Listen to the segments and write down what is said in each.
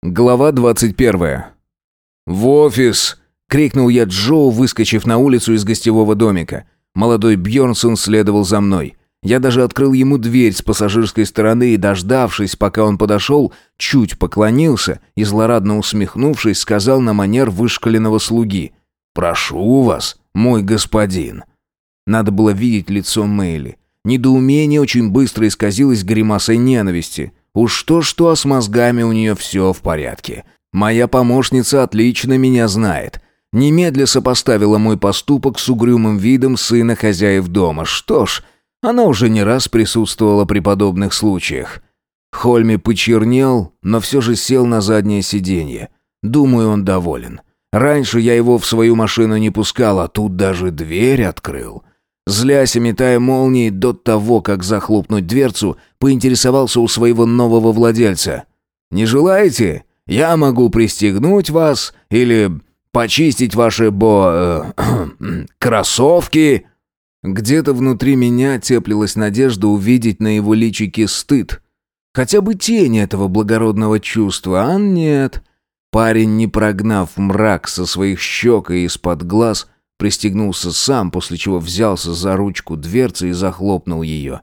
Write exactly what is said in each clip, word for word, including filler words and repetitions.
Глава двадцать первая. «В офис!» — крикнул я Джоу, выскочив на улицу из гостевого домика. Молодой Бьернсон следовал за мной. Я даже открыл ему дверь с пассажирской стороны и, дождавшись, пока он подошел, чуть поклонился и, злорадно усмехнувшись, сказал на манер вышкаленного слуги: «Прошу вас, мой господин». Надо было видеть лицо Мэйли. Недоумение очень быстро исказилось гримасой ненависти. Уж что-что, а с мозгами у нее все в порядке. Моя помощница отлично меня знает. Немедля сопоставила мой поступок с угрюмым видом сына хозяев дома. Что ж, она уже не раз присутствовала при подобных случаях. Хольми почернел, но все же сел на заднее сиденье. Думаю, он доволен. Раньше я его в свою машину не пускал, а тут даже дверь открыл. Злясь и метая молнии, до того, как захлопнуть дверцу, поинтересовался у своего нового владельца. «Не желаете? Я могу пристегнуть вас или почистить ваши бо... Э, кроссовки». Где-то внутри меня теплилась надежда увидеть на его личике стыд. Хотя бы тень этого благородного чувства, а нет. Парень, не прогнав мрак со своих щек и из-под глаз, пристегнулся сам, после чего взялся за ручку дверцы и захлопнул ее.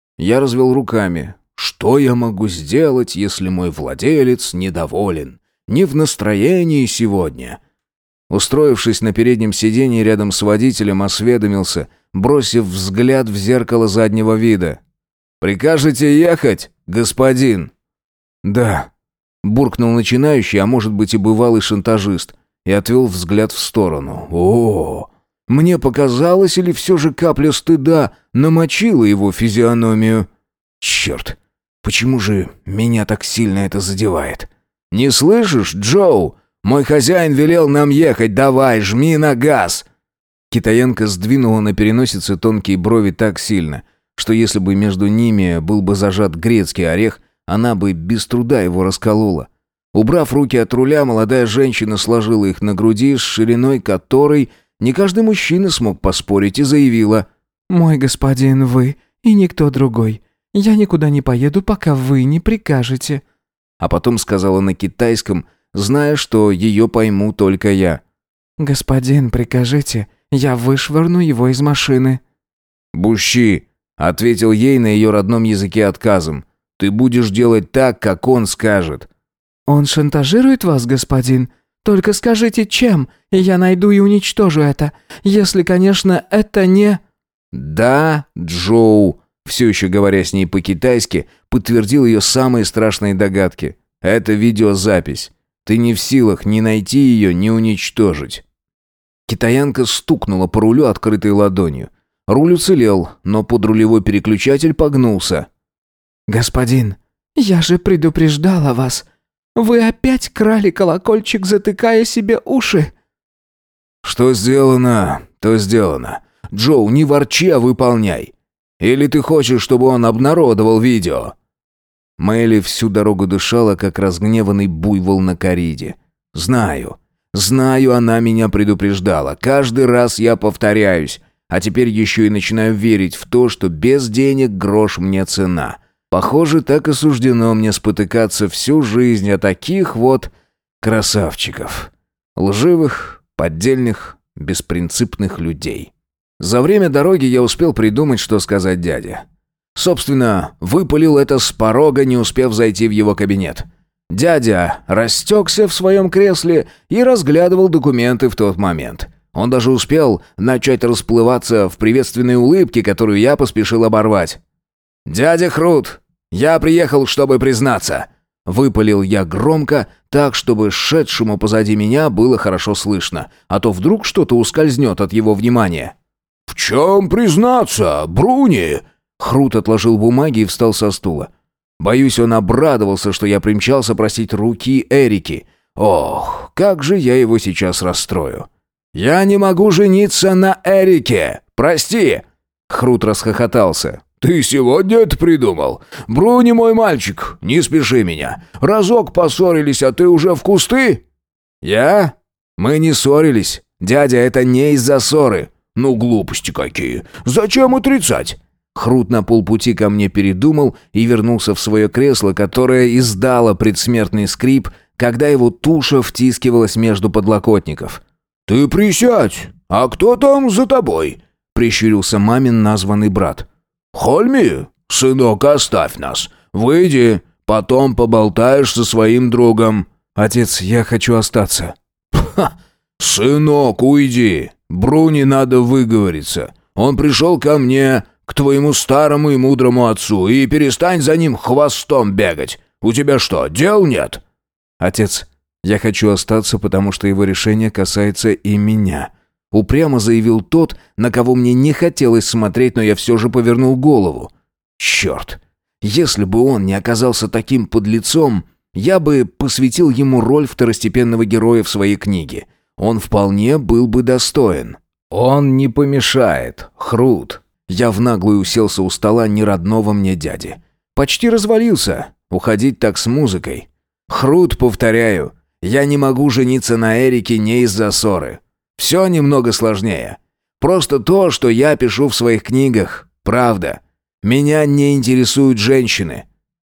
Я развел руками. Что я могу сделать, если мой владелец недоволен? Не в настроении сегодня. Устроившись на переднем сиденье рядом с водителем, осведомился, бросив взгляд в зеркало заднего вида. «Прикажете ехать, господин?» «Да», — буркнул начинающий, а может быть и бывалый шантажист, и отвел взгляд в сторону. О, мне показалось, или все же капля стыда намочила его физиономию? Черт, почему же меня так сильно это задевает? «Не слышишь, Джоу? Мой хозяин велел нам ехать, давай, жми на газ!» Китаянка сдвинула на переносице тонкие брови так сильно, что если бы между ними был бы зажат грецкий орех, она бы без труда его расколола. Убрав руки от руля, молодая женщина сложила их на груди, с шириной которой не каждый мужчина смог поспорить, и заявила: «Мой господин, вы и никто другой. Я никуда не поеду, пока вы не прикажете». А потом сказала на китайском, зная, что ее пойму только я: «Господин, прикажите, я вышвырну его из машины». «Бущи», — ответил ей на ее родном языке отказом. «Ты будешь делать так, как он скажет». «Он шантажирует вас, господин? Только скажите, чем, и я найду и уничтожу это. Если, конечно, это не...» «Да, Джоу», все еще говоря с ней по-китайски, подтвердил ее самые страшные догадки. «Это видеозапись. Ты не в силах ни найти ее, ни уничтожить». Китаянка стукнула по рулю открытой ладонью. Руль уцелел, но подрулевой переключатель погнулся. «Господин, я же предупреждала вас. Вы опять крали колокольчик, затыкая себе уши». «Что сделано, то сделано. Джоу, не ворчи, а выполняй. Или ты хочешь, чтобы он обнародовал видео?» Мэйли всю дорогу дышала, как разгневанный буйвол на кориде. «Знаю. Знаю, она меня предупреждала. Каждый раз я повторяюсь. А теперь еще и начинаю верить в то, что без денег грош мне цена. Похоже, так и суждено мне спотыкаться всю жизнь о таких вот красавчиков. Лживых, поддельных, беспринципных людей». За время дороги я успел придумать, что сказать дяде. Собственно, выпалил это с порога, не успев зайти в его кабинет. Дядя растекся в своем кресле и разглядывал документы в тот момент. Он даже успел начать расплываться в приветственной улыбке, которую я поспешил оборвать. «Дядя Хрут, я приехал, чтобы признаться», — выпалил я громко, так, чтобы шедшему позади меня было хорошо слышно, а то вдруг что-то ускользнет от его внимания. «В чем признаться, Бруни?» Хрут отложил бумаги и встал со стула. Боюсь, он обрадовался, что я примчался просить руки Эрики. Ох, как же я его сейчас расстрою. «Я не могу жениться на Эрике! Прости!» Хрут расхохотался. «Ты сегодня это придумал? Бруни, мой мальчик, не спеши меня. Разок поссорились, а ты уже в кусты?» «Я? Мы не ссорились. Дядя, это не из-за ссоры». «Ну, глупости какие! Зачем отрицать?» Хрут на полпути ко мне передумал и вернулся в свое кресло, которое издало предсмертный скрип, когда его туша втискивалась между подлокотников. «Ты присядь! А кто там за тобой?» — прищурился мамин названный брат. «Хольми, сынок, оставь нас. Выйди, потом поболтаешь со своим другом». «Отец, я хочу остаться». «Ха! Сынок, уйди. Бруни надо выговориться. Он пришел ко мне, к твоему старому и мудрому отцу, и перестань за ним хвостом бегать. У тебя что, дел нет?» «Отец, я хочу остаться, потому что его решение касается и меня», — упрямо заявил тот, на кого мне не хотелось смотреть, но я все же повернул голову. «Черт! Если бы он не оказался таким подлецом, я бы посвятил ему роль второстепенного героя в своей книге. Он вполне был бы достоин». «Он не помешает, Хрут». Я в наглую уселся у стола неродного мне дяди. Почти развалился. Уходить так с музыкой. «Хрут, повторяю, я не могу жениться на Эрике не из-за ссоры. Все немного сложнее. Просто то, что я пишу в своих книгах, правда. Меня не интересуют женщины».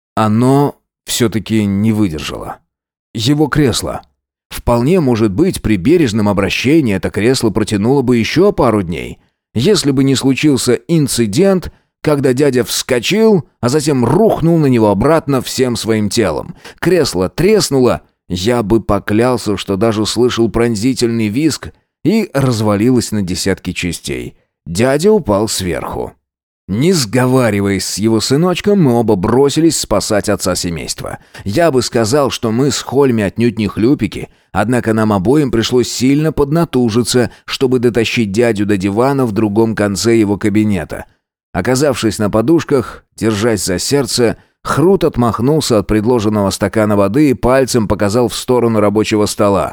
Оно все-таки не выдержало. Его кресло. Вполне может быть, при бережном обращении это кресло протянуло бы еще пару дней. Если бы не случился инцидент, когда дядя вскочил, а затем рухнул на него обратно всем своим телом. Кресло треснуло, я бы поклялся, что даже слышал пронзительный визг, и развалилось на десятки частей. Дядя упал сверху. Не сговариваясь с его сыночком, мы оба бросились спасать отца семейства. Я бы сказал, что мы с Хольми отнюдь не хлюпики, однако нам обоим пришлось сильно поднатужиться, чтобы дотащить дядю до дивана в другом конце его кабинета. Оказавшись на подушках, держась за сердце, Хрут отмахнулся от предложенного стакана воды и пальцем показал в сторону рабочего стола.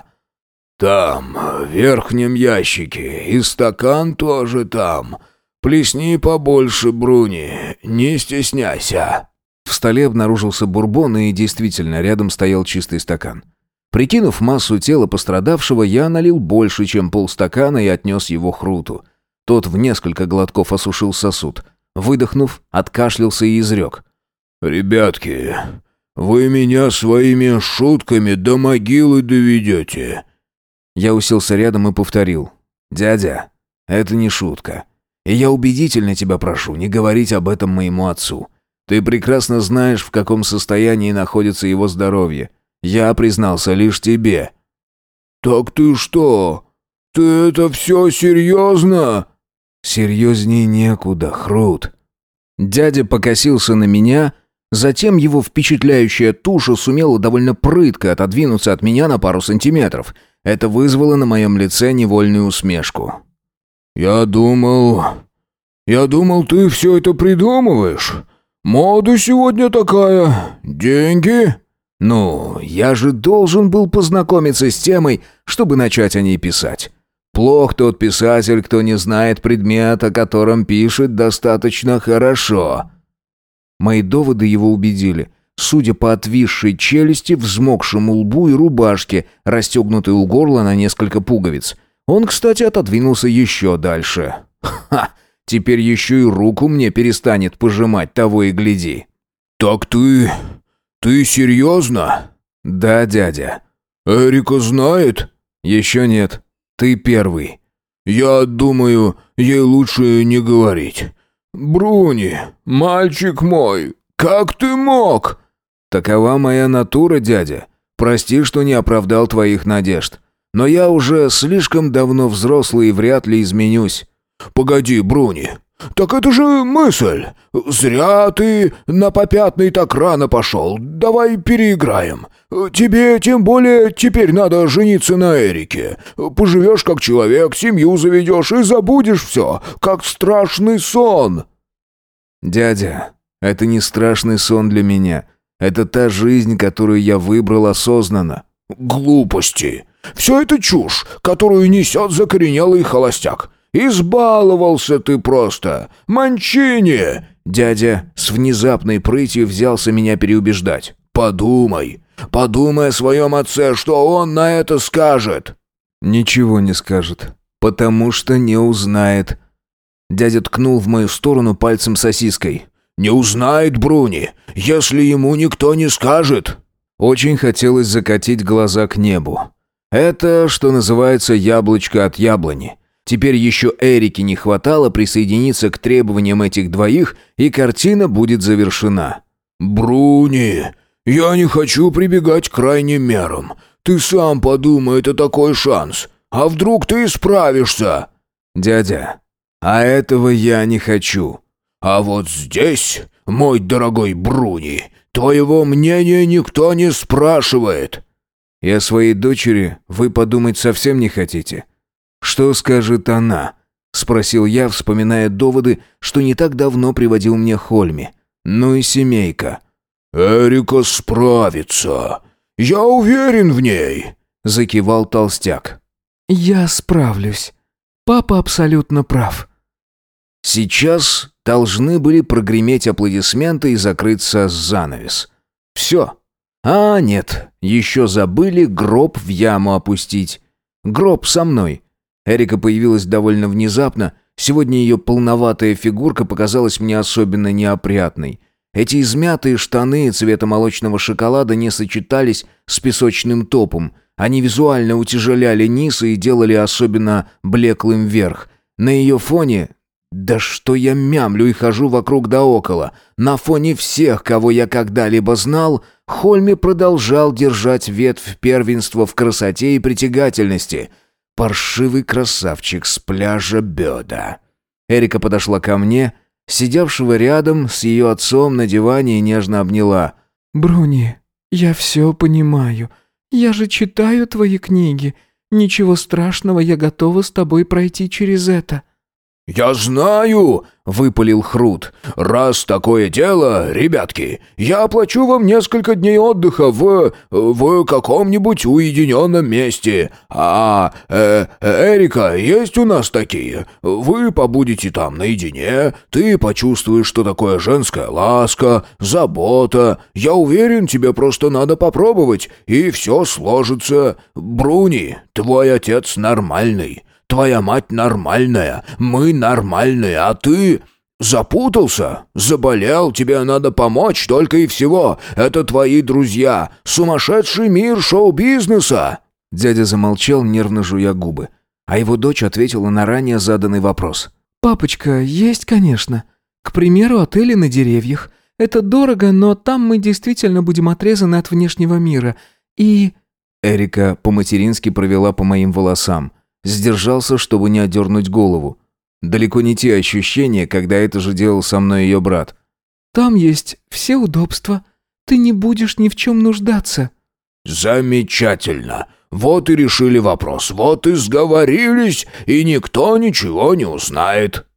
«Там, в верхнем ящике, и стакан тоже там. Плесни побольше, Бруни, не стесняйся». В столе обнаружился бурбон, и действительно, рядом стоял чистый стакан. Прикинув массу тела пострадавшего, я налил больше, чем полстакана, и отнес его Хруту. Тот в несколько глотков осушил сосуд. Выдохнув, откашлялся и изрек. «Ребятки, вы меня своими шутками до могилы доведете». Я уселся рядом и повторил. «Дядя, это не шутка. И я убедительно тебя прошу не говорить об этом моему отцу. Ты прекрасно знаешь, в каком состоянии находится его здоровье. Я признался лишь тебе». «Так ты что? Ты это все серьезно?» «Серьезнее некуда, Хрут». Дядя покосился на меня, затем его впечатляющая туша сумела довольно прытко отодвинуться от меня на пару сантиметров. Это вызвало на моем лице невольную усмешку. «Я думал... Я думал, ты все это придумываешь. Мода сегодня такая. Деньги?» «Ну, я же должен был познакомиться с темой, чтобы начать о ней писать. Плох тот писатель, кто не знает предмет, о котором пишет достаточно хорошо». Мои доводы его убедили. Судя по отвисшей челюсти, взмокшему лбу и рубашке, расстегнутой у горла на несколько пуговиц. Он, кстати, отодвинулся еще дальше. «Ха! Теперь еще и руку мне перестанет пожимать, того и гляди». «Так ты... ты серьезно?» «Да, дядя». «Эрика знает?» «Еще нет. Ты первый». «Я думаю, ей лучше не говорить. Бруни, мальчик мой, как ты мог?» «Такова моя натура, дядя. Прости, что не оправдал твоих надежд. Но я уже слишком давно взрослый и вряд ли изменюсь». «Погоди, Бруни, так это же мысль. Зря ты на попятный так рано пошел. Давай переиграем. Тебе тем более теперь надо жениться на Эрике. Поживешь как человек, семью заведешь и забудешь все, как страшный сон». «Дядя, это не страшный сон для меня. Это та жизнь, которую я выбрал осознанно». «Глупости. Все это чушь, которую несет закоренелый холостяк. Избаловался ты просто. Манчини!» Дядя с внезапной прытью взялся меня переубеждать. «Подумай. Подумай о своем отце, что он на это скажет». «Ничего не скажет, потому что не узнает». Дядя ткнул в мою сторону пальцем сосиской. «Не узнает, Бруни, если ему никто не скажет». Очень хотелось закатить глаза к небу. Это, что называется, яблочко от яблони. Теперь еще Эрике не хватало присоединиться к требованиям этих двоих, и картина будет завершена. «Бруни, я не хочу прибегать к крайним мерам. Ты сам подумай, это такой шанс. А вдруг ты справишься?» «Дядя, а этого я не хочу». «А вот здесь, мой дорогой Бруни, твоего мнения никто не спрашивает». «И о своей дочери вы подумать совсем не хотите? Что скажет она?» — спросил я, вспоминая доводы, что не так давно приводил мне Хольми. «Ну и семейка». «Эрика справится. Я уверен в ней», — закивал толстяк. «Я справлюсь. Папа абсолютно прав». Сейчас должны были прогреметь аплодисменты и закрыться занавес. Все. А, нет, еще забыли гроб в яму опустить. Гроб со мной. Эрика появилась довольно внезапно. Сегодня ее полноватая фигурка показалась мне особенно неопрятной. Эти измятые штаны цвета молочного шоколада не сочетались с песочным топом. Они визуально утяжеляли низ и делали особенно блеклым верх. На ее фоне... Да что я мямлю и хожу вокруг да около. На фоне всех, кого я когда-либо знал, Хольми продолжал держать ветвь первенства в красоте и притягательности. Паршивый красавчик с пляжа Бёда. Эрика подошла ко мне, сидевшего рядом с ее отцом на диване, и нежно обняла. «Бруни, я все понимаю. Я же читаю твои книги. Ничего страшного, я готова с тобой пройти через это». «Я знаю!» — выпалил Хрут. «Раз такое дело, ребятки, я оплачу вам несколько дней отдыха в... в каком-нибудь уединенном месте. А, э, Эрика, есть у нас такие. Вы побудете там наедине, ты почувствуешь, что такое женская ласка, забота. Я уверен, тебе просто надо попробовать, и все сложится. Бруни, твой отец нормальный». Твоя мать нормальная, мы нормальные, а ты запутался, заболел, тебе надо помочь только и всего. Это твои друзья, сумасшедший мир шоу-бизнеса». Дядя замолчал, нервно жуя губы, а его дочь ответила на ранее заданный вопрос. «Папочка, есть, конечно. К примеру, отели на деревьях. Это дорого, но там мы действительно будем отрезаны от внешнего мира. И...» Эрика по-матерински провела по моим волосам. Сдержался, чтобы не отдернуть голову. Далеко не те ощущения, когда это же делал со мной ее брат. «Там есть все удобства. Ты не будешь ни в чем нуждаться». «Замечательно. Вот и решили вопрос. Вот и сговорились, и никто ничего не узнает».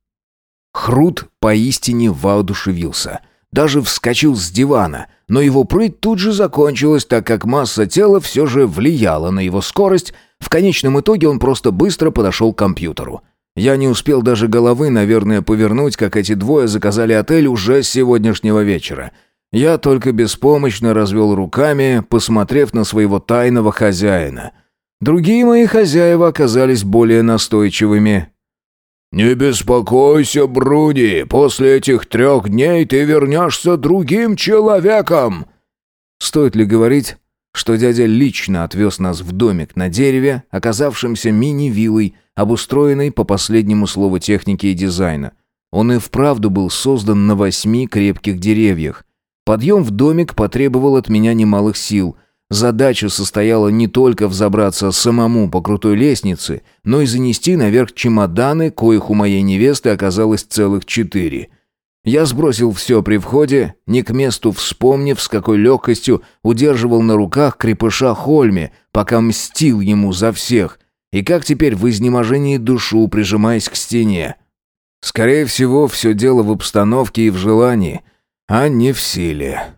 Хрут поистине воодушевился. Даже вскочил с дивана, но его прыть тут же закончилась, так как масса тела все же влияла на его скорость. В конечном итоге он просто быстро подошел к компьютеру. Я не успел даже головы, наверное, повернуть, как эти двое заказали отель уже с сегодняшнего вечера. Я только беспомощно развел руками, посмотрев на своего тайного хозяина. Другие мои хозяева оказались более настойчивыми. «Не беспокойся, Бруни, после этих трех дней ты вернешься другим человеком». Стоит ли говорить, что дядя лично отвез нас в домик на дереве, оказавшемся мини-виллой, обустроенной по последнему слову техники и дизайна. Он и вправду был создан на восьми крепких деревьях. Подъем в домик потребовал от меня немалых сил. Задача состояла не только взобраться самому по крутой лестнице, но и занести наверх чемоданы, коих у моей невесты оказалось целых четыре. Я сбросил все при входе, не к месту вспомнив, с какой легкостью удерживал на руках крепыша Хольми, пока мстил ему за всех, и как теперь в изнеможении душу, прижимаясь к стене. Скорее всего, все дело в обстановке и в желании, а не в силе.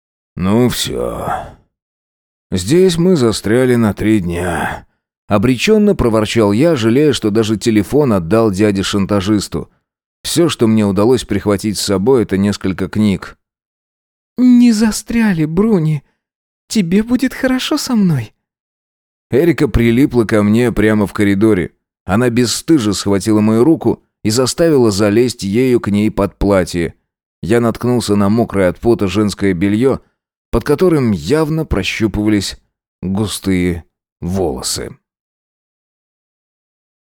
Ну все. Здесь мы застряли на три дня. Обреченно проворчал я, жалея, что даже телефон отдал дяде-шантажисту. Все, что мне удалось прихватить с собой, это несколько книг. «Не застряли, Бруни. Тебе будет хорошо со мной». Эрика прилипла ко мне прямо в коридоре. Она бесстыже схватила мою руку и заставила залезть ею к ней под платье. Я наткнулся на мокрое от пота женское белье, под которым явно прощупывались густые волосы.